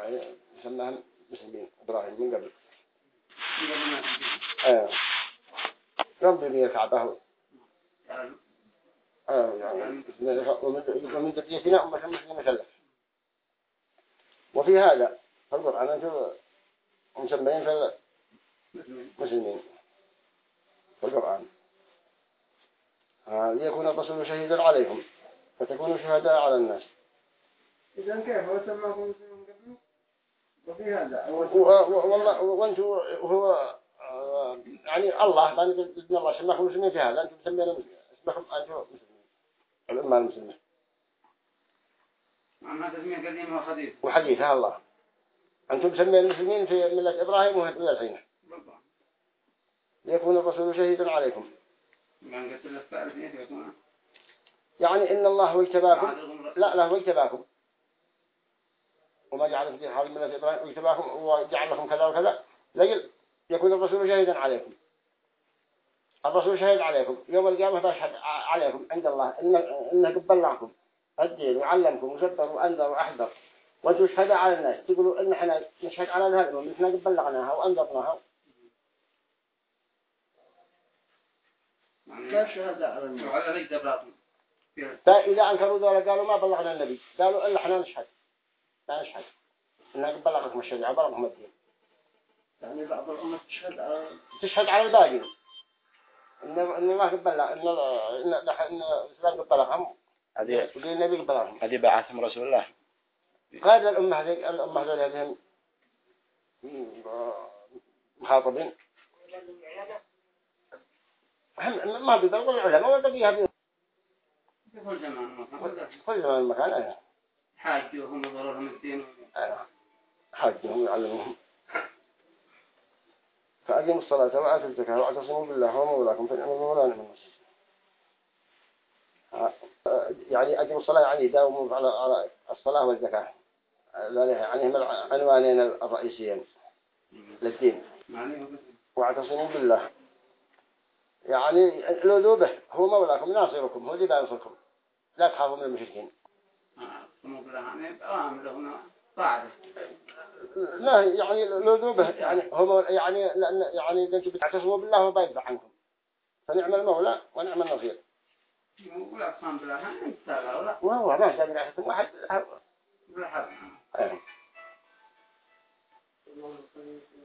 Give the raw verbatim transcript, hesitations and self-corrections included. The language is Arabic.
يعني سماهم مسلمين إبراهيم من قبل. ايه رب يبني الكعبة. اه يعني ومن ذريتنا أمة مسلمة سلف. وفي هذا في القرآن أنتم مسمين في المسلمين في القرآن آه ليكون الرسول شهيدا عليكم فتكونوا شهداء على الناس. إذا كيف هو سماكم مسلمين قبل وفي هذا والله وأنتم هو يعني الله بان بإذن الله سماكم مسلمين في هذا أنتم تسمون اسمكم أنتم مسلمين الأمة المسلمة. عن هذا اسمه قديم وحديث وحديثها الله أنتم تسمون المسلمين في ملة إبراهيم وهي الحين ليكون الرسول شهيدا عليكم. يعني إن الله هو اجتباكم لا لا هو اجتباكم وما جعل في حال ملة إبراهيم اجتباكم وجعل لكم كذا وكذا لجل يكون الرسول شهيدا عليكم. الرسول شهيد عليكم يوم القيامة تشهد عليكم عند الله إن إنه قبل لكم الدين وعلمكم وزبر وأنذر وأحذر وأنتم شهداء على الناس تقولوا إن إحنا نشهد على هذا وإن إحنا بلغناها وأنذرناها. كيف شهداء على الناس؟ وعلى ذلك دبراتهم. إذا أنكروا ذولا قالوا ما بلغنا النبي قالوا إلا إحنا نشهد لا نشهد إنها بلغكم الشريعة بلغكم الدين. يعني بعض الأمة تشهد على تشهد على الباقين إن إن الله بلغ إن إن إن الإسلام بلغهم. هذه النبي بلغهم. هذه بعثهم رسول الله. قال الأمة هذه الأمة هذول هذين مخاطبين هم ما بيبلغوا العلماء ولا بيها كل زمان كل زمان مكان أيه حاجهم وضررهم الدين حاجهم يعلمهم. فأقيموا الصلاة وآتوا الزكاة واعتصموا بالله ومولاكم فنعم المولى ونعم النصير. يعني أقيموا الصلاة يعني داوموا على الصلاة والزكاة يعني هم العنوانين الرئيسيين للدين. واعتصموا بالله يعني لو به هو مولاكم ناصركم هو اللي بينصركم لا تخافوا من المشركين. لا يعني لو به يعني هو يعني لأن يعني إذا أنتم بتعتصموا بالله هو بيدفع عنكم فنعم المولى ونعم النصير. ولا أقسم بالله هم تلا ولا وهو ما شاء الله حتى واحد ولا حد.